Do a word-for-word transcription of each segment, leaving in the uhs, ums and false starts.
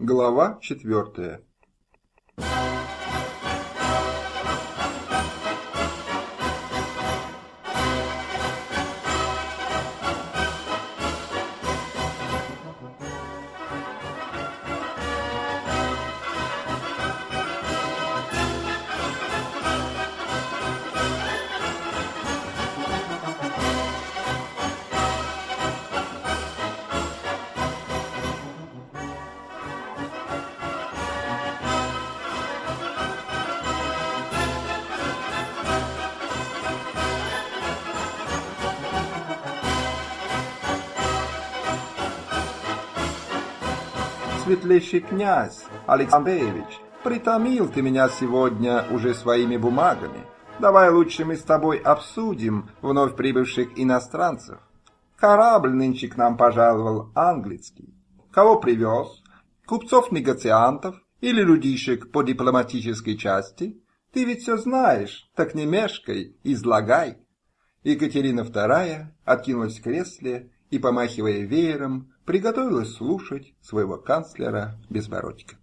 Глава четвертая. Светлейший князь Александрович, притомил ты меня сегодня уже своими бумагами. Давай лучше мы с тобой обсудим вновь прибывших иностранцев. Корабль нынче к нам пожаловал английский. Кого привез? Купцов-негациантов или людишек по дипломатической части? Ты ведь все знаешь, так не мешкай, излагай. Екатерина вторая откинулась в кресле и, помахивая веером, приготовилась слушать своего канцлера Безбородька.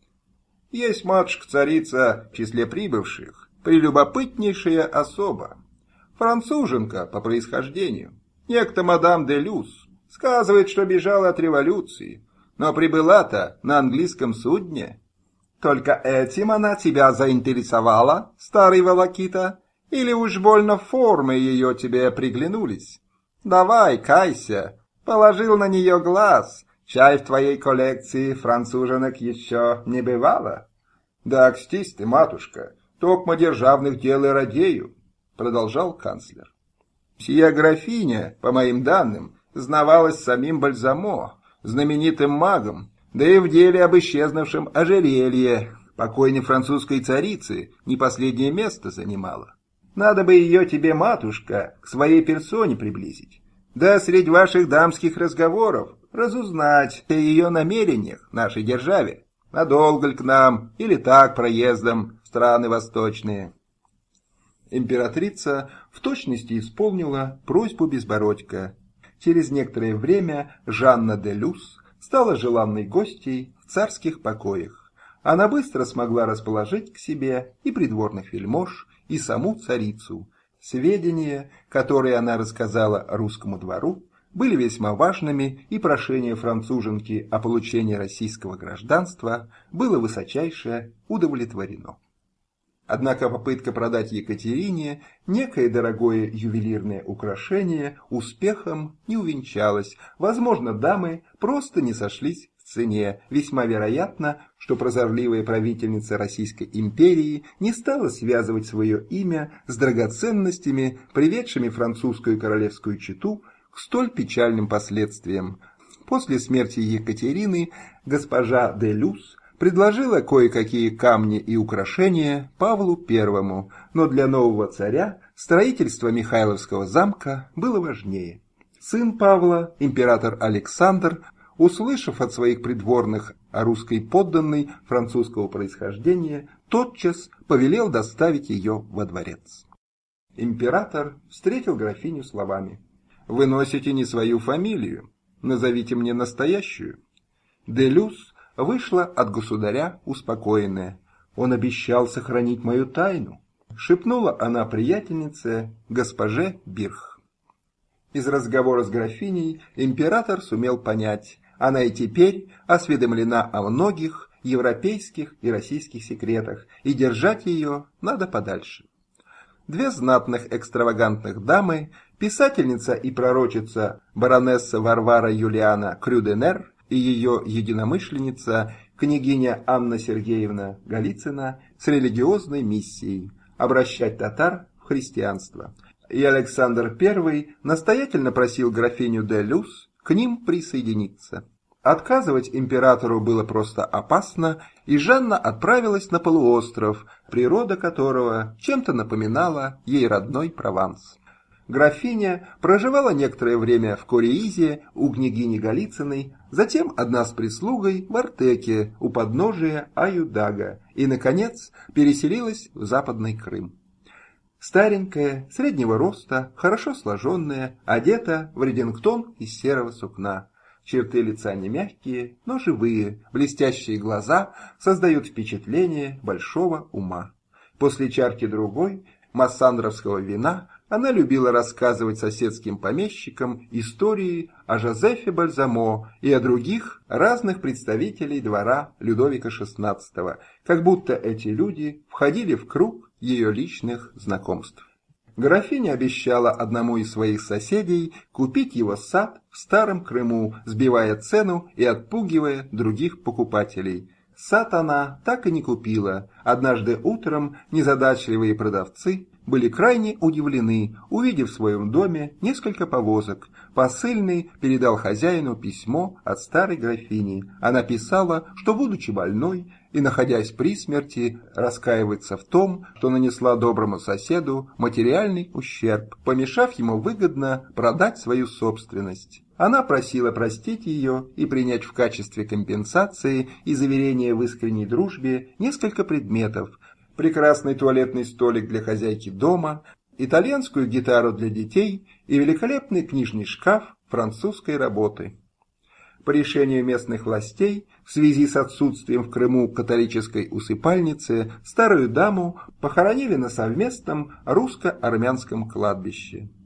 Есть, матушка-царица, в числе прибывших прелюбопытнейшая особа, француженка по происхождению, некто мадам де Люс, сказывает, что бежала от революции, но прибыла-то на английском судне. Только этим она тебя заинтересовала, старый волокита, или уж больно формы ее тебе приглянулись? Давай, кайся. Положил на нее глаз. Чай в твоей коллекции француженок еще не бывало? Да окстись ты, матушка, токмо державных дел и радею, продолжал канцлер. Сия графиня, по моим данным, знавалась самим Бальзамо, знаменитым магом, да и в деле об исчезнувшем ожерелье покойной французской царицы не последнее место занимала. Надо бы ее тебе, матушка, к своей персоне приблизить. Да среди ваших дамских разговоров разузнать о ее намерениях в нашей державе. Надолго ли к нам, или так проездом в страны восточные. Императрица в точности исполнила просьбу Безбородька. Через некоторое время Жанна де Люс стала желанной гостьей в царских покоях. Она быстро смогла расположить к себе и придворных вельмож, и саму царицу. Сведения, которые она рассказала русскому двору, были весьма важными, и прошение француженки о получении российского гражданства было высочайше удовлетворено. Однако попытка продать Екатерине некое дорогое ювелирное украшение успехом не увенчалась. Возможно, дамы просто не сошлись в цене. Весьма вероятно, что прозорливая правительница Российской империи не стала связывать свое имя с драгоценностями, приведшими французскую королевскую чету к столь печальным последствиям. После смерти Екатерины госпожа де Люс предложила кое-какие камни и украшения Павлу Первому, но для нового царя строительство Михайловского замка было важнее. Сын Павла, император Александр, услышав от своих придворных о русской подданной французского происхождения, тотчас повелел доставить ее во дворец. Император встретил графиню словами: «Вы носите не свою фамилию, назовите мне настоящую». Де Люс вышла от государя успокоенная. «Он обещал сохранить мою тайну», — шепнула она приятельнице, госпоже Бирх. Из разговора с графиней император сумел понять, она и теперь осведомлена о многих европейских и российских секретах, и держать ее надо подальше. Две знатных экстравагантных дамы, писательница и пророчица баронесса Варвара Юлиана Крюденер и ее единомышленница княгиня Анна Сергеевна Голицына с религиозной миссией обращать татар в христианство. И Александр Первый настоятельно просил графиню де Люс к ним присоединиться. Отказывать императору было просто опасно, и Жанна отправилась на полуостров, природа которого чем-то напоминала ей родной Прованс. Графиня проживала некоторое время в Кориизе у княгини Голицыной, затем одна с прислугой в Артеке у подножия Аюдага и, наконец, переселилась в Западный Крым. Старенькая, среднего роста, хорошо сложенная, одета в редингтон из серого сукна. Черты лица не мягкие, но живые, блестящие глаза создают впечатление большого ума. После чарки другой массандровского вина она любила рассказывать соседским помещикам истории о Жозефе Бальзамо и о других разных представителей двора Людовика шестнадцатого, как будто эти люди входили в круг ее личных знакомств. Графиня обещала одному из своих соседей купить его сад в Старом Крыму, сбивая цену и отпугивая других покупателей. Сад она так и не купила. Однажды утром незадачливые продавцы были крайне удивлены, увидев в своем доме несколько повозок. Посыльный передал хозяину письмо от старой графини. Она писала, что, будучи больной и находясь при смерти, раскаивается в том, что нанесла доброму соседу материальный ущерб, помешав ему выгодно продать свою собственность. Она просила простить ее и принять в качестве компенсации и заверения в искренней дружбе несколько предметов: прекрасный туалетный столик для хозяйки дома, итальянскую гитару для детей и великолепный книжный шкаф французской работы. По решению местных властей, в связи с отсутствием в Крыму католической усыпальницы, старую даму похоронили на совместном русско-армянском кладбище.